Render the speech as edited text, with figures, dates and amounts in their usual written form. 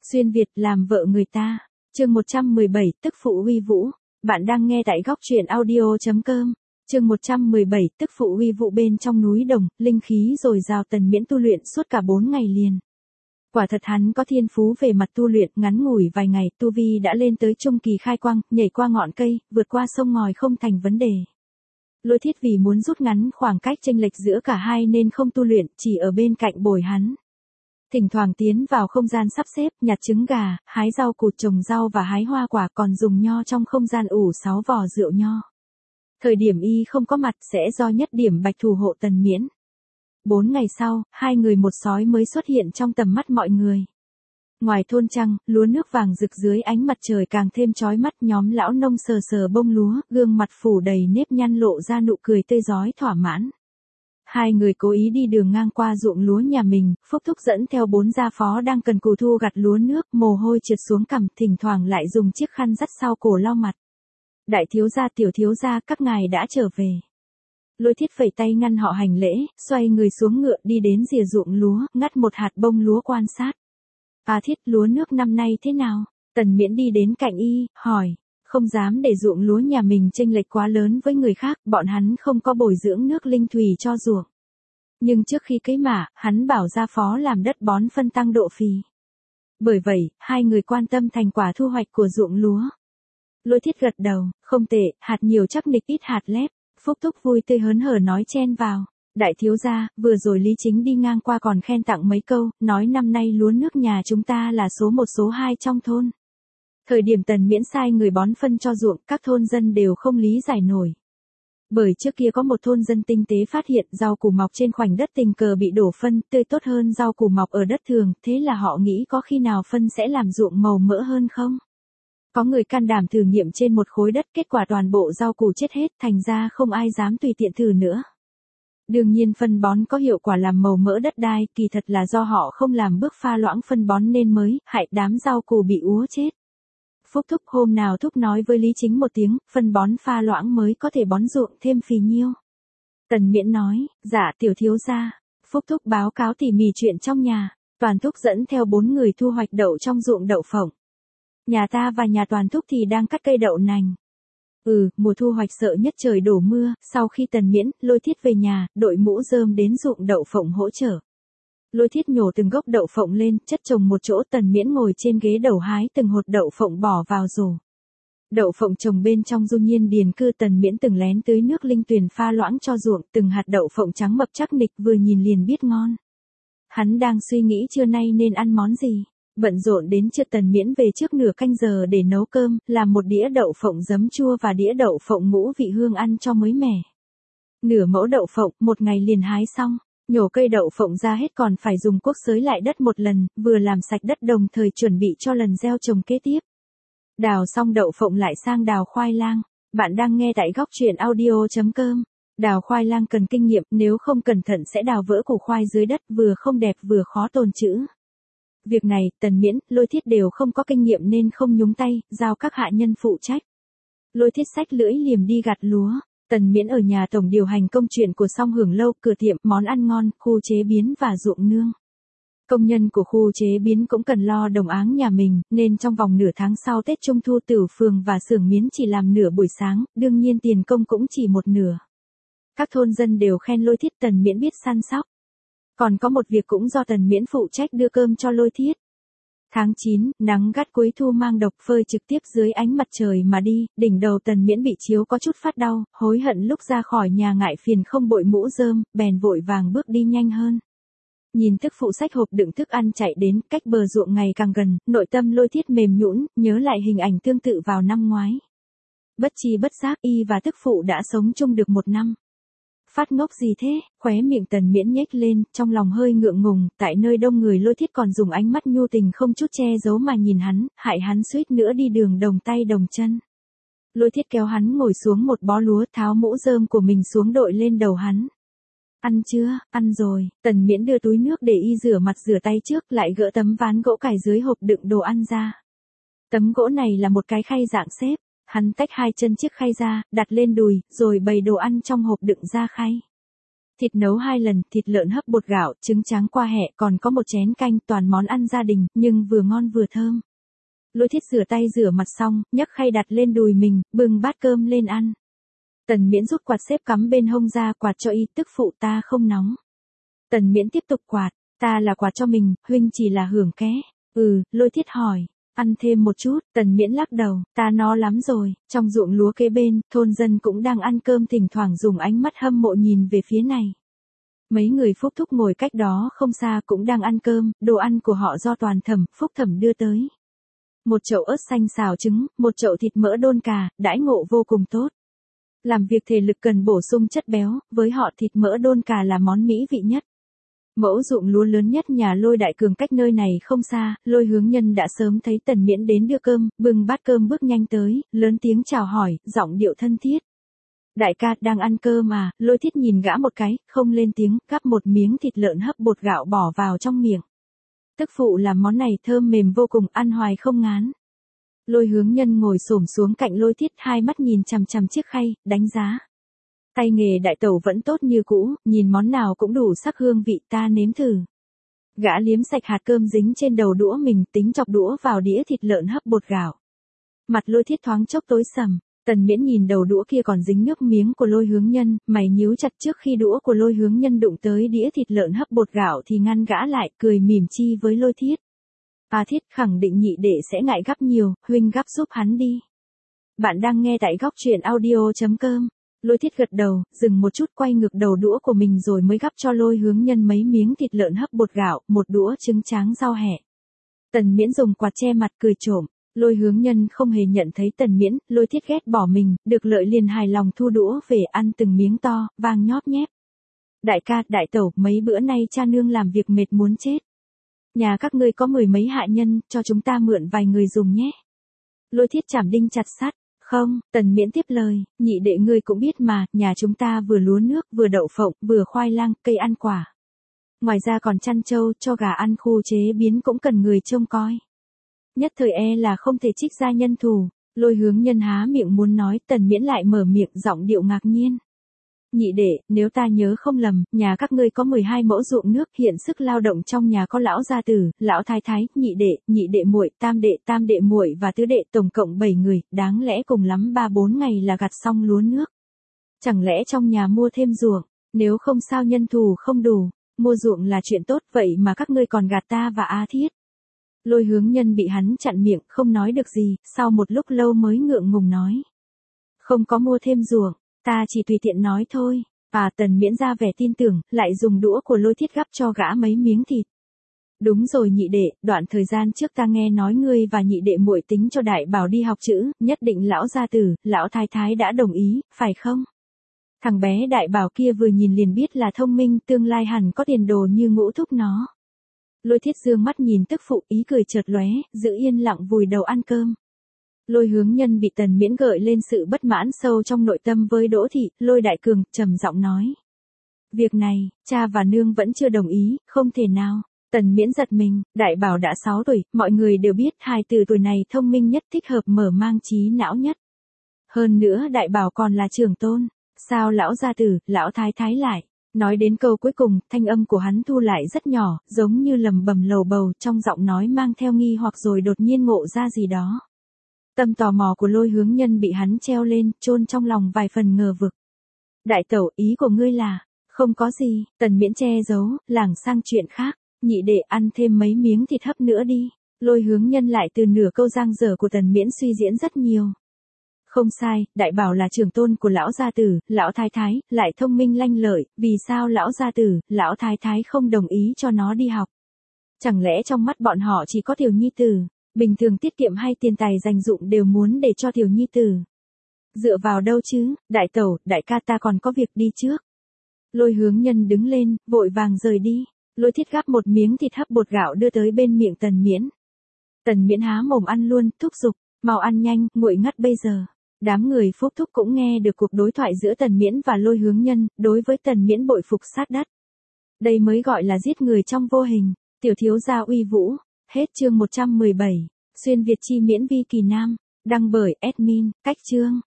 Xuyên Việt làm vợ người ta. Chương 117, tức phụ uy vũ. Bạn đang nghe tại góc truyện audio.com. Chương 117, tức phụ uy vũ. Bên trong núi đồng, linh khí dồi dào, Tần Miễn tu luyện suốt cả 4 ngày liền. Quả thật hắn có thiên phú về mặt tu luyện, ngắn ngủi vài ngày, tu vi đã lên tới trung kỳ khai quang, nhảy qua ngọn cây, vượt qua sông ngòi không thành vấn đề. Lôi Thiết vì muốn rút ngắn khoảng cách chênh lệch giữa cả hai nên không tu luyện, chỉ ở bên cạnh bồi hắn. Thỉnh thoảng tiến vào không gian sắp xếp, nhặt trứng gà, hái rau củ, trồng rau và hái hoa quả, còn dùng nho trong không gian ủ 6 vò rượu nho. Thời điểm y không có mặt sẽ do Nhất Điểm Bạch thủ hộ Tần Miễn. 4 ngày sau, hai người một sói mới xuất hiện trong tầm mắt mọi người. Ngoài thôn trăng, lúa nước vàng rực dưới ánh mặt trời càng thêm chói mắt, nhóm lão nông sờ sờ bông lúa, gương mặt phủ đầy nếp nhăn lộ ra nụ cười tươi rói thỏa mãn. Hai người cố ý đi đường ngang qua ruộng lúa nhà mình, Phúc Thúc dẫn theo 4 gia phó đang cần cù thu gặt lúa nước, mồ hôi trượt xuống cằm, thỉnh thoảng lại dùng chiếc khăn dắt sau cổ lau mặt. Đại thiếu gia, tiểu thiếu gia, các ngài đã trở về. Lôi Thiết phẩy tay ngăn họ hành lễ, xoay người xuống ngựa đi đến rìa ruộng lúa, ngắt một hạt bông lúa quan sát. À Thiết, lúa nước năm nay thế nào? Tần Miễn đi đến cạnh y, hỏi. Không dám để ruộng lúa nhà mình chênh lệch quá lớn với người khác, bọn hắn không có bồi dưỡng nước linh thủy cho ruộng. Nhưng trước khi cấy mạ, hắn bảo gia phó làm đất bón phân tăng độ phì. Bởi vậy, hai người quan tâm thành quả thu hoạch của ruộng lúa. Lôi Thiết gật đầu, không tệ, hạt nhiều chắc nịch ít hạt lép. Phúc Thúc vui tươi hớn hở nói chen vào. Đại thiếu gia, vừa rồi Lý Chính đi ngang qua còn khen tặng mấy câu, nói năm nay lúa nước nhà chúng ta là số 1 số 2 trong thôn. Thời điểm Tần Miễn sai người bón phân cho ruộng, các thôn dân đều không lý giải nổi. Bởi trước kia có một thôn dân tinh tế phát hiện rau củ mọc trên khoảnh đất tình cờ bị đổ phân tươi tốt hơn rau củ mọc ở đất thường, thế là họ nghĩ có khi nào phân sẽ làm ruộng màu mỡ hơn không? Có người can đảm thử nghiệm trên một khối đất, kết quả toàn bộ rau củ chết hết, thành ra không ai dám tùy tiện thử nữa. Đương nhiên phân bón có hiệu quả làm màu mỡ đất đai, kỳ thật là do họ không làm bước pha loãng phân bón nên mới hại đám rau củ bị úa chết. Phúc Thúc hôm nào Thúc nói với Lý Chính một tiếng, phân bón pha loãng mới có thể bón ruộng thêm phì nhiêu. Tần Miễn nói, dạ tiểu thiếu gia. Phúc Thúc báo cáo tỉ mỉ chuyện trong nhà. Toàn Thúc dẫn theo 4 người thu hoạch đậu trong ruộng đậu phộng. Nhà ta và nhà Toàn Thúc thì đang cắt cây đậu nành. Mùa thu hoạch sợ nhất trời đổ mưa, sau khi Tần Miễn, Lôi Thiết về nhà, đội mũ rơm đến ruộng đậu phộng hỗ trợ. Lôi Thiết nhổ từng gốc đậu phộng lên, chất trồng một chỗ, Tần Miễn ngồi trên ghế đầu hái từng hột đậu phộng bỏ vào rổ. Đậu phộng trồng bên trong du nhiên điền cư, Tần Miễn từng lén tưới nước linh tuyền pha loãng cho ruộng, từng hạt đậu phộng trắng mập chắc nịch vừa nhìn liền biết ngon. Hắn đang suy nghĩ trưa nay nên ăn món gì. Bận rộn đến trưa, Tần Miễn về trước nửa canh giờ để nấu cơm, làm một đĩa đậu phộng giấm chua và đĩa đậu phộng ngũ vị hương ăn cho mới mẻ. Nửa mẫu đậu phộng, một ngày liền hái xong. Nhổ cây đậu phộng ra hết còn phải dùng cuốc xới lại đất một lần, vừa làm sạch đất đồng thời chuẩn bị cho lần gieo trồng kế tiếp. Đào xong đậu phộng lại sang đào khoai lang. Bạn đang nghe tại góc truyện audio.com. Đào khoai lang cần kinh nghiệm, nếu không cẩn thận sẽ đào vỡ củ khoai dưới đất, vừa không đẹp vừa khó tồn trữ. Việc này, Tần Miễn, Lôi Thiết đều không có kinh nghiệm nên không nhúng tay, giao các hạ nhân phụ trách. Lôi Thiết xách lưỡi liềm đi gặt lúa. Tần Miễn ở nhà tổng điều hành công chuyện của Song Hưởng Lâu, cửa tiệm, món ăn ngon, khu chế biến và ruộng nương. Công nhân của khu chế biến cũng cần lo đồng áng nhà mình, nên trong vòng nửa tháng sau Tết Trung Thu, Tửu Phường và xưởng miến chỉ làm nửa buổi sáng, đương nhiên tiền công cũng chỉ một nửa. Các thôn dân đều khen Lôi Thiết Tần Miễn biết săn sóc. Còn có một việc cũng do Tần Miễn phụ trách đưa cơm cho Lôi Thiết. Tháng 9, nắng gắt cuối thu mang độc, phơi trực tiếp dưới ánh mặt trời mà đi, đỉnh đầu Tần Miễn bị chiếu có chút phát đau, hối hận lúc ra khỏi nhà ngại phiền không bội mũ rơm, bèn vội vàng bước đi nhanh hơn. Nhìn tức phụ xách hộp đựng thức ăn chạy đến, cách bờ ruộng ngày càng gần, nội tâm Lôi Thiết mềm nhũn, nhớ lại hình ảnh tương tự vào năm ngoái. Bất chi bất giác y và tức phụ đã sống chung được 1 năm. Phát ngốc gì thế, khóe miệng Tần Miễn nhếch lên, trong lòng hơi ngượng ngùng, tại nơi đông người Lôi Thiết còn dùng ánh mắt nhu tình không chút che giấu mà nhìn hắn, hại hắn suýt nữa đi đường đồng tay đồng chân. Lôi Thiết kéo hắn ngồi xuống một bó lúa, tháo mũ rơm của mình xuống đội lên đầu hắn. Ăn chưa, ăn rồi. Tần Miễn đưa túi nước để y rửa mặt rửa tay trước, lại gỡ tấm ván gỗ cài dưới hộp đựng đồ ăn ra. Tấm gỗ này là một cái khay dạng xếp. Hắn tách 2 chân chiếc khay ra, đặt lên đùi, rồi bày đồ ăn trong hộp đựng ra khay. Thịt nấu 2 lần, thịt lợn hấp bột gạo, trứng tráng qua hẹ, còn có một chén canh, toàn món ăn gia đình, nhưng vừa ngon vừa thơm. Lôi Thiết rửa tay rửa mặt xong, nhấc khay đặt lên đùi mình, bưng bát cơm lên ăn. Tần Miễn rút quạt xếp cắm bên hông ra, quạt cho y, tức phụ ta không nóng. Tần Miễn tiếp tục quạt, ta là quạt cho mình, huynh chỉ là hưởng ké. Lôi Thiết hỏi, ăn thêm một chút, Tần Miễn lắc đầu, ta no lắm rồi. Trong ruộng lúa kế bên, thôn dân cũng đang ăn cơm, thỉnh thoảng dùng ánh mắt hâm mộ nhìn về phía này. Mấy người Phúc Thúc ngồi cách đó không xa cũng đang ăn cơm, đồ ăn của họ do Toàn Thẩm, Phúc Thẩm đưa tới. Một chậu ớt xanh xào trứng, một chậu thịt mỡ đôn cà, đãi ngộ vô cùng tốt. Làm việc thể lực cần bổ sung chất béo, với họ thịt mỡ đôn cà là món mỹ vị nhất. Mẫu ruộng lúa lớn nhất nhà Lôi Đại Cường cách nơi này không xa, Lôi Hướng Nhân đã sớm thấy Tần Miễn đến đưa cơm, bưng bát cơm bước nhanh tới, lớn tiếng chào hỏi, giọng điệu thân thiết. Đại ca đang ăn cơm à? Lôi Thiết nhìn gã một cái, không lên tiếng, gắp một miếng thịt lợn hấp bột gạo bỏ vào trong miệng. Tức phụ làm món này thơm mềm vô cùng, ăn hoài không ngán. Lôi Hướng Nhân ngồi xổm xuống cạnh Lôi Thiết, hai mắt nhìn chằm chằm chiếc khay, đánh giá. Tay nghề đại tẩu vẫn tốt như cũ, nhìn món nào cũng đủ sắc hương vị, ta nếm thử. Gã liếm sạch hạt cơm dính trên đầu đũa mình, tính chọc đũa vào đĩa thịt lợn hấp bột gạo. Mặt Lôi Thiết thoáng chốc tối sầm. Tần Miễn nhìn đầu đũa kia còn dính nước miếng của Lôi Hướng Nhân, mày nhíu chặt, trước khi đũa của Lôi Hướng Nhân đụng tới đĩa thịt lợn hấp bột gạo thì ngăn gã lại, cười mỉm chi với Lôi Thiết. Thiết khẳng định nhị đệ sẽ ngại gắp nhiều, huynh gắp giúp hắn đi. Bạn đang nghe tại góc truyện audio.com. Lôi Thiết gật đầu, dừng một chút, quay ngược đầu đũa của mình rồi mới gắp cho Lôi Hướng Nhân mấy miếng thịt lợn hấp bột gạo, một đũa trứng tráng rau hẹ. Tần Miễn dùng quạt che mặt cười trộm. Lôi Hướng Nhân không hề nhận thấy Tần Miễn, Lôi Thiết ghét bỏ mình, được lợi liền hài lòng thu đũa về ăn từng miếng to, vang nhóp nhép. Đại ca, đại tẩu, mấy bữa nay cha nương làm việc mệt muốn chết. Nhà các ngươi có 10 mấy hạ nhân, cho chúng ta mượn vài người dùng nhé. Lôi Thiết chảm đinh chặt sắt. Không, Tần Miễn tiếp lời, nhị đệ ngươi cũng biết mà, nhà chúng ta vừa lúa nước, vừa đậu phộng, vừa khoai lang, cây ăn quả. Ngoài ra còn chăn trâu, cho gà ăn, khu chế biến cũng cần người trông coi. Nhất thời là không thể trích ra nhân thủ. Lôi Hướng Nhân há miệng muốn nói, Tần Miễn lại mở miệng, giọng điệu ngạc nhiên. Nhị đệ, nếu ta nhớ không lầm, nhà các ngươi có 12 mẫu ruộng nước, hiện sức lao động trong nhà có lão gia tử, lão thái thái, nhị đệ muội, tam đệ muội và tứ đệ, tổng cộng 7 người, đáng lẽ cùng lắm 3-4 ngày là gặt xong lúa nước. Chẳng lẽ trong nhà mua thêm ruộng, nếu không sao nhân thủ không đủ, mua ruộng là chuyện tốt, vậy mà các ngươi còn gạt ta và Thiết. Lôi Hướng Nhân bị hắn chặn miệng, không nói được gì, sau một lúc lâu mới ngượng ngùng nói. Không có mua thêm ruộng, ta chỉ tùy tiện nói thôi. Tần Miễn ra vẻ tin tưởng, lại dùng đũa của Lôi Thiết gắp cho gã mấy miếng thịt. Đúng rồi nhị đệ, đoạn thời gian trước ta nghe nói ngươi và nhị đệ muội tính cho Đại Bảo đi học chữ, nhất định lão gia tử, lão thái thái đã đồng ý, phải không? Thằng bé Đại Bảo kia vừa nhìn liền biết là thông minh, tương lai hẳn có tiền đồ như Ngũ thúc nó. Lôi Thiết dương mắt nhìn tức phụ, ý cười chợt lóe, giữ yên lặng vùi đầu ăn cơm. Lôi Hướng Nhân bị Tần Miễn gợi lên sự bất mãn sâu trong nội tâm với Đỗ Thị, Lôi Đại Cường trầm giọng nói. Việc này, cha và nương vẫn chưa đồng ý, không thể nào. Tần Miễn giật mình, Đại Bảo đã 6 tuổi, mọi người đều biết hài tử tuổi này thông minh nhất, thích hợp mở mang trí não nhất. Hơn nữa Đại Bảo còn là trưởng tôn, sao lão gia tử, lão thái thái lại. Nói đến câu cuối cùng, thanh âm của hắn thu lại rất nhỏ, giống như lầm bầm lầu bầu, trong giọng nói mang theo nghi hoặc rồi đột nhiên ngộ ra gì đó. Tâm tò mò của Lôi Hướng Nhân bị hắn treo lên, chôn trong lòng vài phần ngờ vực. Đại tẩu, ý của ngươi là, không có gì, Tần Miễn che giấu, lảng sang chuyện khác, nhị đệ ăn thêm mấy miếng thịt hấp nữa đi. Lôi Hướng Nhân lại từ nửa câu giang dở của Tần Miễn suy diễn rất nhiều. Không sai, Đại Bảo là trưởng tôn của lão gia tử, lão thái thái, lại thông minh lanh lợi, vì sao lão gia tử, lão thái thái không đồng ý cho nó đi học? Chẳng lẽ trong mắt bọn họ chỉ có tiểu nhi tử, bình thường tiết kiệm hay tiền tài dành dụm đều muốn để cho tiểu nhi tử? Dựa vào đâu chứ, đại tẩu, đại ca ta còn có việc đi trước. Lôi Hướng Nhân đứng lên, vội vàng rời đi. Lôi Thiết gắp một miếng thịt hấp bột gạo đưa tới bên miệng Tần Miễn. Tần Miễn há mồm ăn luôn, thúc giục, mau ăn nhanh, nguội ngắt bây giờ. Đám người Phúc Thúc cũng nghe được cuộc đối thoại giữa Tần Miễn và Lôi Hướng Nhân, đối với Tần Miễn bội phục sát đất. Đây mới gọi là giết người trong vô hình, tiểu thiếu gia uy vũ. Hết chương 117, xuyên Việt chi miễn vi kỳ nam, đăng bởi admin, cách chương.